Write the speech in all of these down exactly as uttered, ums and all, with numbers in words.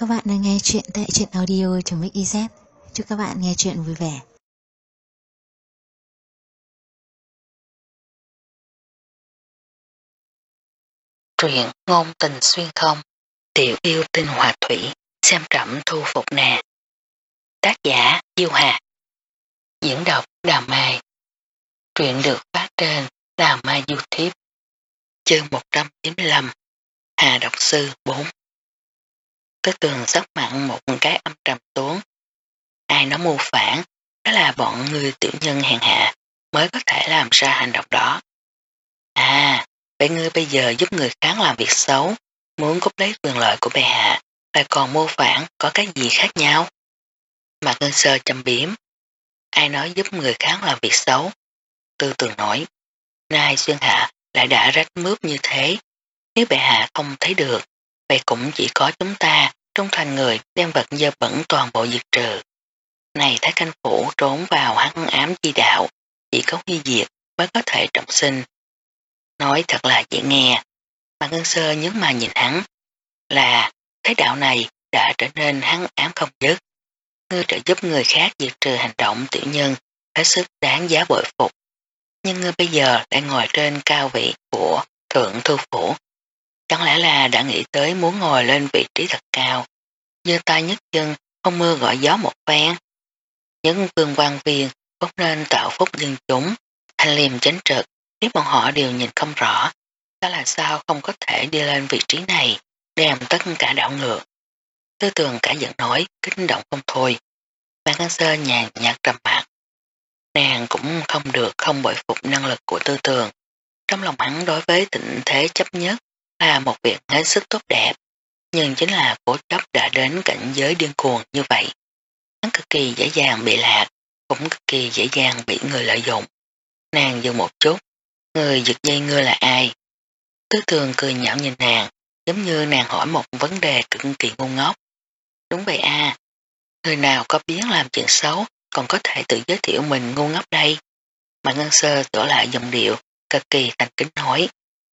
các bạn đang nghe chuyện tại truyện audio.mixyz. Chúc các bạn nghe chuyện vui vẻ. Truyện ngôn tình xuyên không, tiểu yêu tinh hòa thủy, xem trẫm thu phục nè. Tác giả Diêu Hà. Diễn đọc Đào Mai. Truyện được phát trên Đào Mai YouTube. Chương một trăm chín mươi lăm. Hà độc sư bốn. Tới tường sắp mặn một cái âm trầm xuống. Ai nó mưu phản, đó là bọn người tiểu nhân hèn hạ mới có thể làm ra hành động đó. À, vậy ngươi bây giờ giúp người khác làm việc xấu, muốn cướp lấy quyền lợi của bệ hạ, lại còn mưu phản, có cái gì khác nhau? Mạc Ngân Sơ châm biếm. Ai nói giúp người khác làm việc xấu? Tư Tường nói. Nay xuyên hạ lại đã rách mướp như thế. Nếu bệ hạ không thấy được, vậy cũng chỉ có chúng ta trung thành người đem vật dơ bẩn toàn bộ diệt trừ. Này Thái Canh Phủ trốn vào hắc ám chi đạo, chỉ có huy diệt mới có thể trọng sinh. Nói thật là dễ nghe. Mạc Ngân Sơ nhớ mà nhìn hắn là thế đạo này đã trở nên hắc ám không dứt. Ngươi trợ giúp người khác diệt trừ hành động tiểu nhân hết sức đáng giá bội phục. Nhưng ngươi bây giờ đang ngồi trên cao vị của thượng thư phủ. Chẳng lẽ là đã nghĩ tới muốn ngồi lên vị trí thật cao, giơ tay nhấc chân không mưa gọi gió một phen. Những vương quan viên vốn nên tạo phúc dân chúng, thanh liêm chánh trực, nếu bọn họ đều nhìn không rõ, đó là sao không có thể đi lên vị trí này, đem tất cả đảo ngược. Tư Tường cả giận nói, kích động không thôi. Mạc Ngân Sơ nhàn nhạt trầm mặt. Nàng cũng không được không bội phục năng lực của Tư Tường. Trong lòng hắn đối với tình thế chấp nhất là một việc hết sức tốt đẹp, nhưng chính là cố chấp đã đến cảnh giới điên cuồng như vậy. Hắn cực kỳ dễ dàng bị lạc, cũng cực kỳ dễ dàng bị người lợi dụng. Nàng dừng một chút, người giật dây ngươi là ai? Tư Tường cười nhạo nhìn nàng, giống như nàng hỏi một vấn đề cực kỳ ngu ngốc. Đúng vậy à, người nào có biết làm chuyện xấu còn có thể tự giới thiệu mình ngu ngốc đây? Mà Ngân Sơ trở lại giọng điệu, cực kỳ thành kính nói.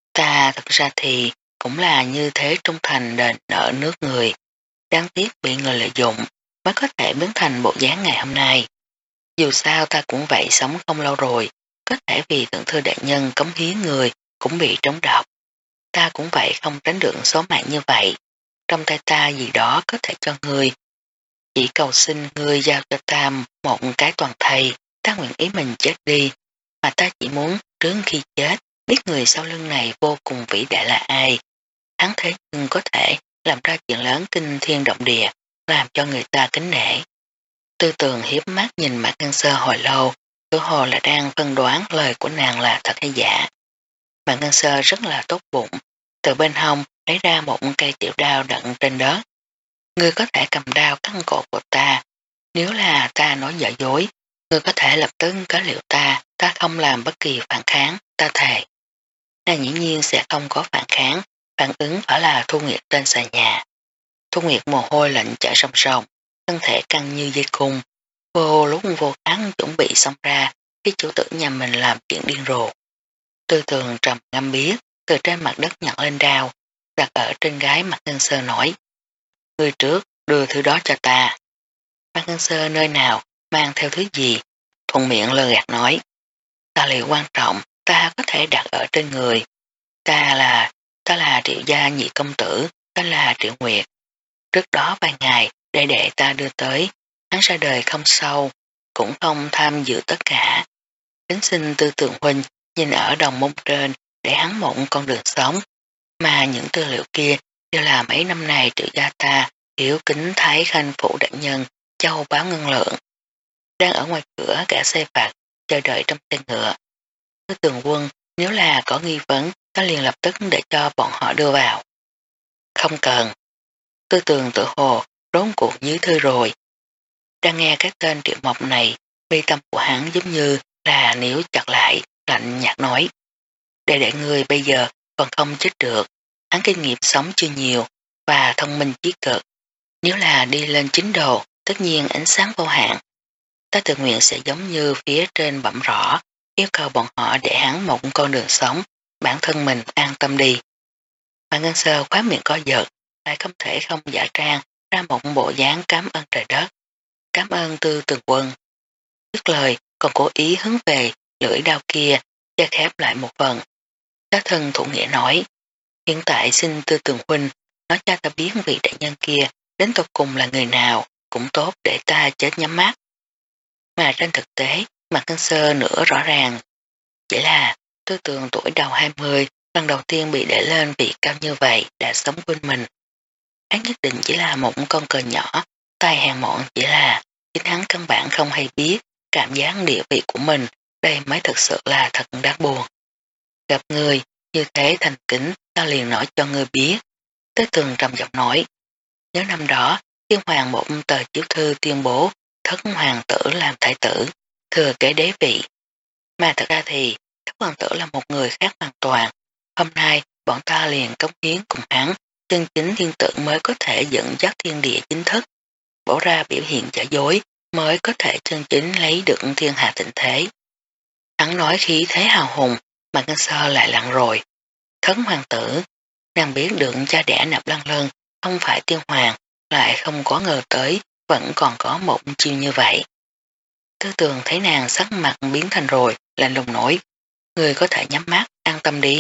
Ta thật ra thì cũng là như thế trung thành đền nợ nước người. Đáng tiếc bị người lợi dụng mới có thể biến thành bộ dáng ngày hôm nay. Dù sao ta cũng vậy sống không lâu rồi, có thể vì thượng thư đại nhân cống hiến người cũng bị trống độc. Ta cũng vậy không tránh được số mạng như vậy. Trong tay ta gì đó có thể cho ngươi. Chỉ cầu xin ngươi giao cho ta một cái toàn thây, ta nguyện ý mình chết đi. Mà ta chỉ muốn trước khi chết, biết người sau lưng này vô cùng vĩ đại là ai. Hắn thế nhưng có thể làm ra chuyện lớn kinh thiên động địa, làm cho người ta kính nể. Tư Tường hiếp mắt nhìn Mạc Ngân Sơ hồi lâu, tự hồ là đang phân đoán lời của nàng là thật hay giả. Mạc Ngân Sơ rất là tốt bụng, từ bên hông lấy ra một cây tiểu đao đặn trên đất. Ngươi có thể cầm đao cắt cổ của ta, nếu là ta nói giả dối, ngươi có thể lập tức kết liễu ta, ta không làm bất kỳ phản kháng, ta thề. Nàng dĩ nhiên sẽ không có phản kháng, phản ứng phải là Thu Nguyệt trên xà nhà. Thu Nguyệt mồ hôi lạnh chảy ròng ròng, thân thể căng như dây cung, vô lúc vô kháng chuẩn bị xông ra khi chủ tử nhà mình làm chuyện điên rồ. Tư Tường trầm ngâm biết, từ trên mặt đất nhặt lên đao, đặt ở trên gái Mạc Ngân Sơ nói. Ngươi trước, đưa thứ đó cho ta. Mạc Ngân Sơ nơi nào, mang theo thứ gì, thuận miệng lơ gạt nói. Ta liệu quan trọng, ta có thể đặt ở trên người. Ta là, ta là Triệu gia nhị công tử, ta là Triệu Nguyệt. Trước đó vài ngày, để đệ ta đưa tới, hắn ra đời không sâu, cũng không tham dự tất cả. Tính xin Tư Tường huynh nhìn ở đồng môn trên để hắn mộng con đường sống, mà những tư liệu kia đều là mấy năm nay Triệu gia ta hiểu kính Thái Khanh phủ đại nhân châu báo ngân lượng. Đang ở ngoài cửa cả xe phạt chờ đợi trong xe ngựa. Tư Tường quân nếu là có nghi vấn ta liền lập tức để cho bọn họ đưa vào. Không cần. Tư Tường tự hồ rốn cuộc dưới thư rồi. Đang nghe cái tên Triệu Mộc này, mi tâm của hắn giống như là níu chặt lại, lạnh nhạt nói. Để để người bây giờ còn không chết được, hắn kinh nghiệm sống chưa nhiều và thông minh chí cực. Nếu là đi lên chính đồ, tất nhiên ánh sáng vô hạn. Ta tự nguyện sẽ giống như phía trên bẩm rõ, yêu cầu bọn họ để hắn một con đường sống, bản thân mình an tâm đi. Mà Ngân Sơ khóa miệng co giật, lại không thể không giả trang ra một bộ dáng cảm ơn trời đất, cảm ơn Tư Tường Quân. Dứt lời còn cố ý hướng về lưỡi đao kia, che khép lại một phần. Các thân thủ nghĩa nói, hiện tại xin Tư Tường Huynh nói cho ta biết vị đại nhân kia đến tột cùng là người nào, cũng tốt để ta chết nhắm mắt. Mà trên thực tế, mặt Ngân Sơ nữa rõ ràng. Chỉ là Tư Tường tuổi đầu hai mươi, lần đầu tiên bị để lên vị cao như vậy đã sống quên mình. Hắn nhất định chỉ là một con cờ nhỏ, tai hàng mọn chỉ là chính hắn căn bản không hay biết cảm giác địa vị của mình, đây mới thực sự là thật đáng buồn. Gặp người như thế thành kính, ta liền nói cho người biết. Tư Tường trầm giọng nói, nhớ năm đó Thiên Hoàng một tờ chiếu thư tuyên bố thất hoàng tử làm thái tử, thừa kế đế vị. Mà thật ra thì thất hoàng tử là một người khác hoàn toàn. Hôm nay bọn ta liền cống hiến cùng hắn, chân chính thiên tử mới có thể dẫn dắt thiên địa chính thức, bỏ ra biểu hiện giả dối mới có thể chân chính lấy được thiên hạ thịnh thế. Hắn nói khí thế hào hùng, mà Ngân Sơ lại lặng rồi. Thất hoàng tử, nàng biết được cha đẻ Nạp Lăng Lân không phải tiên hoàng, lại không có ngờ tới vẫn còn có một chiêu như vậy. Tư Tường thấy nàng sắc mặt biến thành rồi, lạnh lùng nói, người có thể nhắm mắt, an tâm đi.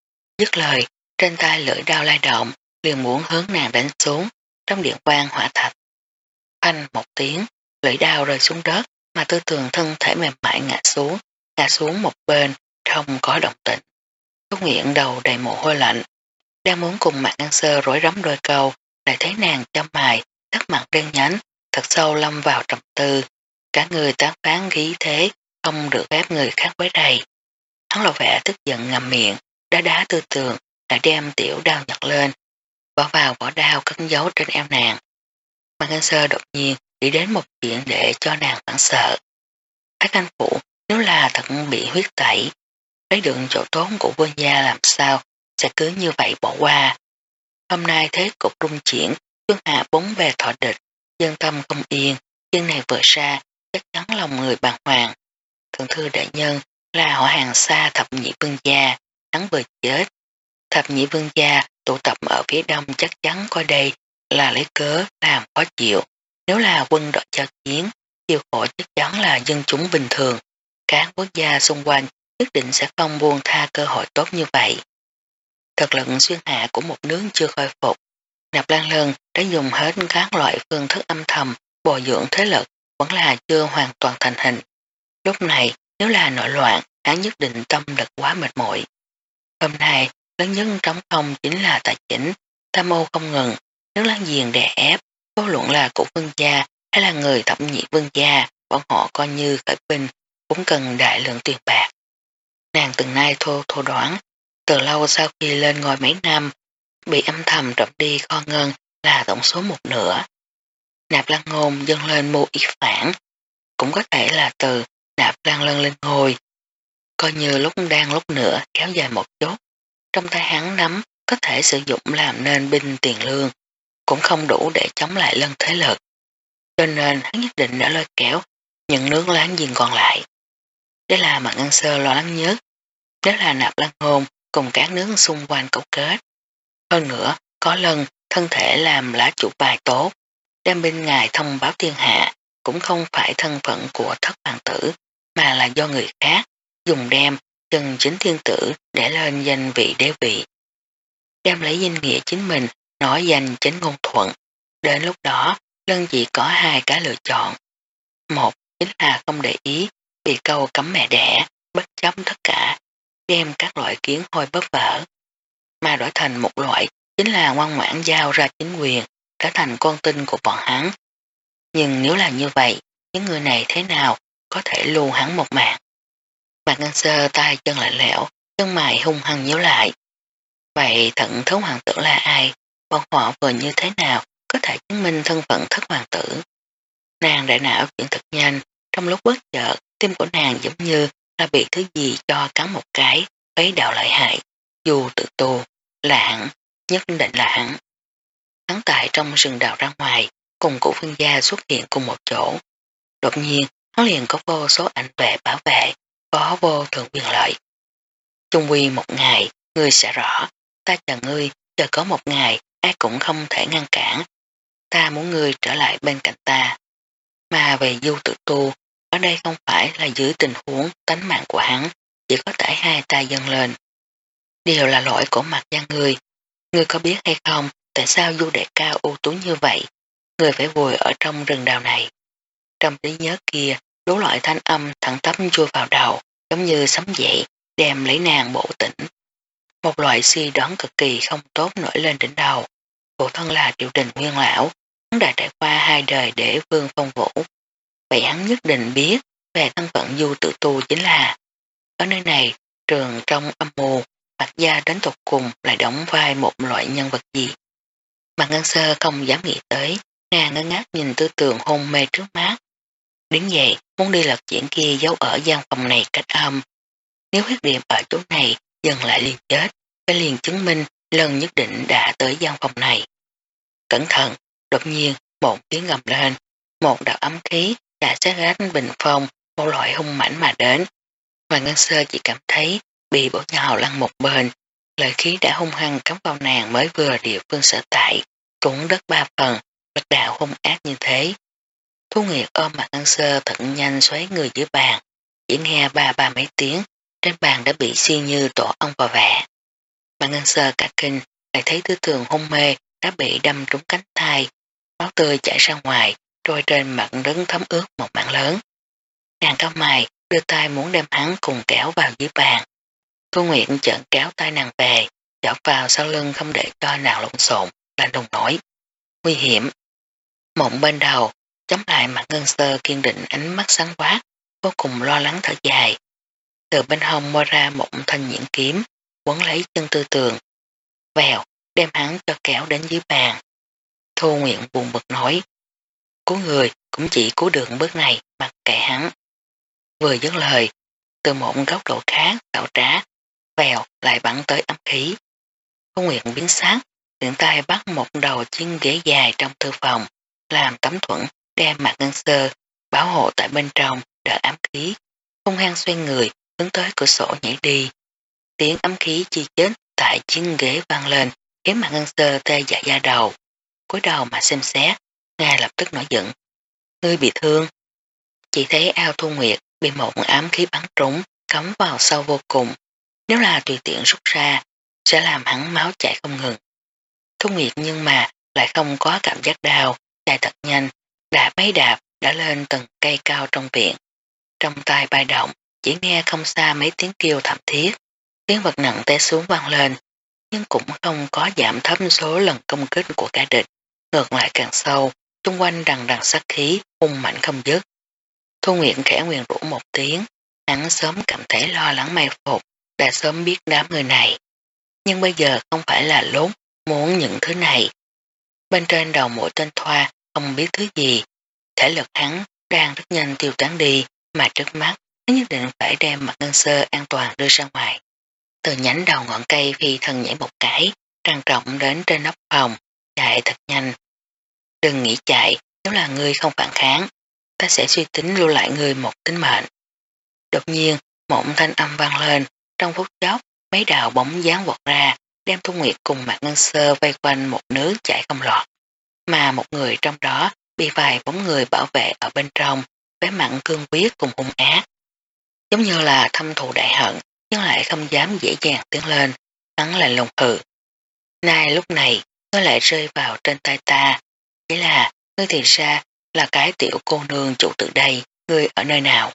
Dứt lời, trên tay lưỡi đao lay động, liền muốn hướng nàng đánh xuống, trong điện quang hỏa thạch. Phanh một tiếng, lưỡi đao rơi xuống đất, mà Tư Tường thân thể mềm mại ngã xuống, ngã xuống một bên, không có động tĩnh. Có nguyện đầu đầy mồ hôi lạnh, đang muốn cùng Mạc Ngân Sơ rối rắm đôi câu, lại thấy nàng chăm mài, sắc mặt đen nhánh, thật sâu lâm vào trầm tư. Cả người tán phán khí thế, không được phép người khác quấy rầy. Hắn lộ vẻ tức giận ngậm miệng, đá đá Tư Tường, lại đem tiểu đao nhặt lên, bỏ vào vỏ đao cất giấu trên eo nàng. Mạc Ngân Sơ đột nhiên nghĩ đến một chuyện để cho nàng hoảng sợ. Thái Anh Phụ nếu là thật bị huyết tẩy, lấy được chỗ tốn của vương gia làm sao sẽ cứ như vậy bỏ qua. Hôm nay thế cục rung chuyển, Phương Hạ bốn về thọ địch, dân tâm không yên, chân này vừa ra, chắc chắn lòng người bàng hoàng. Thượng thư đại nhân là họ hàng xa thập nhị vương gia, hắn vừa chết. Thập nhị vương gia tụ tập ở phía đông chắc chắn coi đây là lấy cớ làm khó chịu. Nếu là quân đội giao chiến, chịu khổ chắc chắn là dân chúng bình thường. Các quốc gia xung quanh nhất định sẽ không buông tha cơ hội tốt như vậy. Thực lực xuyên hạ của một nước chưa khôi phục, Nạp Lan Lân đã dùng hết các loại phương thức âm thầm bồi dưỡng thế lực, vẫn là chưa hoàn toàn thành hình. Lúc này nếu là nội loạn, hắn nhất định tâm lực quá mệt mỏi. Hôm nay lớn nhất trống không chính là tài chính, tham mô không ngừng, nếu láng giềng đè ép, vô luận là của vương gia hay là người thẩm nhị vương gia, bọn họ coi như khởi binh cũng cần đại lượng tiền bạc. Nàng từng nay thô thô đoán, từ lâu sau khi lên ngôi mấy năm, bị âm thầm trộm đi kho ngân là tổng số một nửa. Nạp Lan Ngôn dâng lên mưu ý phản, cũng có thể là từ Nạp Lan Lân lên ngôi. Coi như lúc đang lúc nữa kéo dài một chút, trong tay hắn nắm có thể sử dụng làm nên binh tiền lương, cũng không đủ để chống lại Lân thế lực. Cho nên hắn nhất định đã lôi kéo những nước láng giềng còn lại. Đây là Mạc Ngân Sơ lo lắng nhất, đó là Nạp Lan Ngôn cùng các nước xung quanh cấu kết. Hơn nữa, có Lân thân thể làm lá chủ bài tốt, đem bên ngài thông báo thiên hạ, cũng không phải thân phận của thất hoàng tử, mà là do người khác, dùng đem chân chính thiên tử để lên danh vị đế vị. Đem lấy danh nghĩa chính mình, nói danh chính ngôn thuận. Đến lúc đó, Lân chỉ có hai cái lựa chọn. Một chính là không để ý, bị câu cấm mẹ đẻ, bất chấp tất cả, đem các loại kiến hôi bóp vỡ. Mà đổi thành một loại chính là ngoan ngoãn giao ra chính quyền, trở thành con tin của bọn hắn. Nhưng nếu là như vậy, những người này thế nào có thể lưu hắn một mạng? Mạc Ngân Sơ tay chân lạnh lẽo, chân mày hung hăng nhíu lại. Vậy thận thất hoàng tử là ai? Bọn họ vừa như thế nào có thể chứng minh thân phận thất hoàng tử? Nàng đại não chuyển thật nhanh, trong lúc bất chợt, tim của nàng giống như là bị thứ gì cho cắn một cái, ấy đạo lợi hại. Dù tự tù, là hắn, nhất định là hắn. Hắn tại trong rừng đào ra ngoài, cùng cụ phương gia xuất hiện cùng một chỗ. Đột nhiên, hắn liền có vô số ảnh vệ bảo vệ, có vô thượng quyền lợi. Chung quy một ngày, ngươi sẽ rõ, ta chờ ngươi, chờ có một ngày, ai cũng không thể ngăn cản. ta muốn ngươi trở lại bên cạnh ta. Mà về Du Tử Tu, ở đây không phải là dưới tình huống tánh mạng của hắn, chỉ có thể hai tay dâng lên. Điều là lỗi của mặt gia ngươi. Ngươi có biết hay không, tại sao Du Đại ca ưu tú như vậy, ngươi phải vùi ở trong rừng đào này. Trong trí nhớ kia, đủ loại thanh âm thẳng tắp chui vào đầu, giống như sấm dậy, đem lấy nàng bổ tỉnh. Một loại suy đoán cực kỳ không tốt nổi lên đỉnh đầu. Phụ thân là triều đình nguyên lão, hắn đã trải qua hai đời để vương phong vũ. Vậy hắn nhất định biết về thân phận Du Tử Tu chính là ở nơi này, trường trong âm mưu, Mạc Gia đến tục cùng lại đóng vai một loại nhân vật gì. Mạc Ngân Sơ không dám nghĩ tới, nàng ngơ ngác nhìn Tư Tường hôn mê trước mắt. Đứng dậy, muốn đi lật chuyện kia giấu ở gian phòng này cách âm. Nếu huyết điểm ở chỗ này dừng lại liền chết, phải liền chứng minh lần nhất định đã tới gian phòng này. Cẩn thận, đột nhiên một tiếng gầm lên, một đạo ấm khí đã sát gách bình phong, một loại hung mãnh mà đến. Hoàng Ngân Sơ chỉ cảm thấy bị bổ nhào lăn một bên, lợi khí đã hung hăng cắm vào nàng mới vừa địa phương sở tại, cũng đất ba phần, lực đạo hung ác như thế. Thu Nguyệt ôm Mạc Ngân Sơ thật nhanh xoáy người dưới bàn, chỉ nghe ba ba mấy tiếng, trên bàn đã bị xiên như tổ ong vào vẽ. Mạc Ngân Sơ cả kinh, lại thấy Tư Tường hôn mê đã bị đâm trúng cánh tay, máu tươi chảy ra ngoài, trôi trên mặt đất thấm ướt một mảng lớn. Nàng cao mày, đưa tay muốn đem hắn cùng kéo vào dưới bàn. Thu Nguyệt chợt kéo tay nàng về, chọc vào sau lưng không để cho nàng lộn xộn, lạnh lùng nói. Nguy hiểm. Mộng bên đầu, chống lại Mạc Ngân Sơ kiên định ánh mắt sáng quát, vô cùng lo lắng thở dài. Từ bên hông mua ra một thanh nhuyễn kiếm, quấn lấy chân Tư Tường. Vèo, đem hắn cho kéo đến dưới bàn. Thu Nguyện buồn bực nói. Cứu người cũng chỉ cứu được bước này, mặc kệ hắn. Vừa dứt lời, từ một góc độ khác tạo trá, vèo lại bắn tới ấm khí. Thu Nguyện biến sắc, tiện tay bắt một đầu chiếc ghế dài trong thư phòng, làm tấm thuẫn đem Mạc Ngân Sơ bảo hộ tại bên trong đỡ ám khí, hung hăng xoay người hướng tới cửa sổ nhảy đi. Tiếng ấm khí chi chết tại chiếc ghế vang lên, khiến Mạc Ngân Sơ tê dại da đầu. Cúi đầu mà xem xét, ngay lập tức nổi giận. Ngươi bị thương. Chỉ thấy ao Thu Nguyệt bị một ám khí bắn trúng, cắm vào sâu vô cùng. Nếu là tùy tiện rút ra, sẽ làm hắn máu chảy không ngừng. Thu Nguyệt nhưng mà lại không có cảm giác đau, chạy thật nhanh, đạp mấy đạp đã lên từng cây cao trong viện. Trong tay bay động, chỉ nghe không xa mấy tiếng kêu thảm thiết, tiếng vật nặng té xuống vang lên, nhưng cũng không có giảm thấp số lần công kích của cả địch, ngược lại càng sâu, xung quanh đằng đằng sát khí, hung mạnh không dứt. Thu Nguyện khẽ nguyền rũ một tiếng, hắn sớm cảm thấy lo lắng mai phục, đã sớm biết đám người này. Nhưng bây giờ không phải là lúc muốn những thứ này. Bên trên đầu mũi tên thoa không biết thứ gì, thể lực hắn đang rất nhanh tiêu tán đi, mà trước mắt hắn nhất định phải đem Mạc Ngân Sơ an toàn đưa ra ngoài. Từ nhánh đầu ngọn cây phi thân nhảy một cái, trăng trọng đến trên nóc phòng, chạy thật nhanh. Đừng nghĩ chạy, nếu là ngươi không phản kháng, ta sẽ suy tính lưu lại ngươi một tính mệnh. Đột nhiên, một thanh âm vang lên, trong phút chốc, mấy đạo bóng dáng vọt ra, đem Thu Nguyệt cùng Mạc Ngân Sơ vây quanh một nước chạy không lọt. Mà một người trong đó bị vài bóng người bảo vệ ở bên trong, với mặn cương quyết cùng hung ác. Giống như là thâm thù đại hận, nhưng lại không dám dễ dàng tiến lên, hắn lại lùng hừ. Nay lúc này, nó lại rơi vào trên tay ta, chỉ là, ngươi thì ra là cái tiểu cô nương chủ tử đây, ngươi ở nơi nào?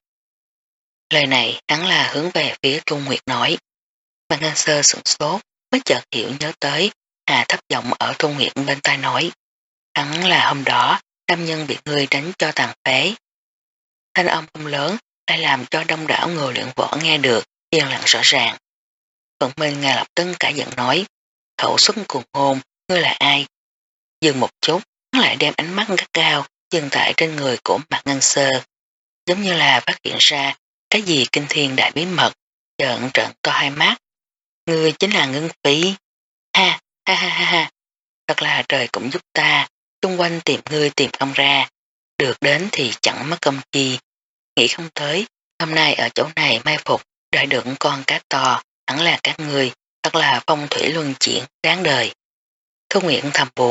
Lời này hắn là hướng về phía Thu Nguyệt nói. Mạc Ngân Sơ sửng sốt, mới chợt hiểu nhớ tới, hà thấp giọng ở Thu Nguyệt bên tai nói. Hắn là hôm đó, nam nhân bị ngươi đánh cho tàn phế. Thanh âm không lớn, lại làm cho đông đảo người luyện võ nghe được, yên lặng rõ ràng. Phận Minh ngay lập tức cả giận nói, khẩu xuất cuồng hôn, ngươi là ai? Dừng một chút, hắn lại đem ánh mắt gắt cao, dừng tại trên người của Mạc Ngân Sơ. Giống như là phát hiện ra, cái gì kinh thiên đại bí mật, trợn trợn to hai mắt. Ngươi chính là Ngân Phỉ. Ha, ha ha ha ha, thật là trời cũng giúp ta, xung quanh tìm ngươi tìm không ra, được đến thì chẳng mất công chi. Nghĩ không tới, hôm nay ở chỗ này mai phục, đợi được con cá to, hẳn là các ngươi, thật là phong thủy luân chuyển, đáng đời. Thu Nguyện thầm buồn,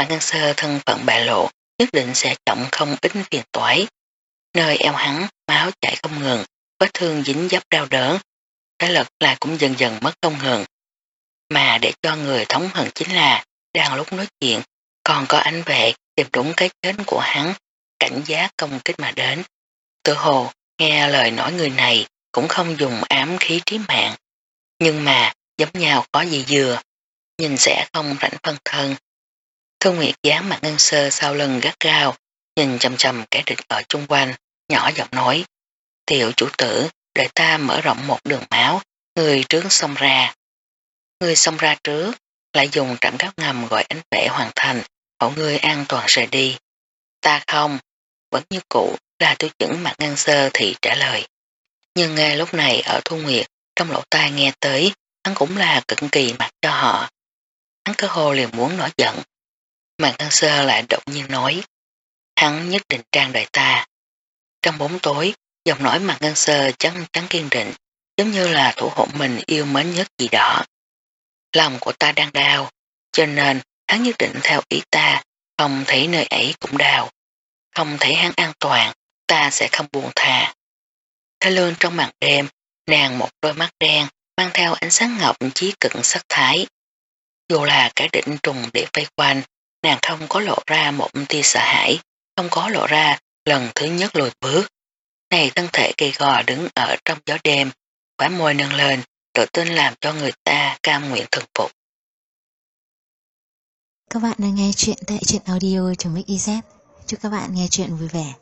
Mạc Ngân Sơ thân phận bại lộ nhất định sẽ trọng không ít phiền toái. Nơi eo hắn máu chảy không ngừng, vết thương dính dấp đau đớn, cái lực lại cũng dần dần mất không ngừng. Mà để cho người thống hận chính là đang lúc nói chuyện còn có ánh vệ tìm đúng cái chết của hắn, cảnh giác công kích mà đến. Tự hồ nghe lời nói người này cũng không dùng ám khí trí mạng, nhưng mà giống nhau có gì dừa, nhìn sẽ không rảnh phân thân. Thương Nguyệt dán Mạc Ngân Sơ sau lưng gắt gao, nhìn chầm chầm kẻ địch ở chung quanh, nhỏ giọng nói: Tiểu chủ tử, để ta mở rộng một đường máu, người trước xông ra. Người xông ra trước, lại dùng trạm gác ngầm gọi ánh vệ hoàn thành, hộ người an toàn rời đi. Ta không, vẫn như cũ là tiêu chuẩn Mạc Ngân Sơ thì trả lời. Nhưng ngay lúc này ở Thu Nguyệt, trong lỗ tai nghe tới, hắn cũng là cực kỳ mặt cho họ. Hắn cơ hồ liền muốn nổi giận. Mạc Ngân Sơ lại đột nhiên nói: Hắn nhất định trang đợi ta. Trong bóng tối, giọng nói Mạc Ngân Sơ chắn chắn kiên định, giống như là thủ hộ mình yêu mến nhất gì đó. Lòng của ta đang đau, cho nên hắn nhất định theo ý ta, không thấy nơi ấy cũng đau. Không thấy hắn an toàn, ta sẽ không buông thà. Thái lương trong màn đêm, nàng một đôi mắt đen, mang theo ánh sáng ngọc chí cực sắc thái. Dù là cả định trùng để vây quanh, nàng không có lộ ra một tia sợ hãi, không có lộ ra lần thứ nhất lùi bước. Này thân thể gầy gò đứng ở trong gió đêm, khóe môi nâng lên, tự tin làm cho người ta cam nguyện thuần phục. Các bạn đang nghe chuyện tại truyện audio.mixyz. Chúc các bạn nghe chuyện vui vẻ.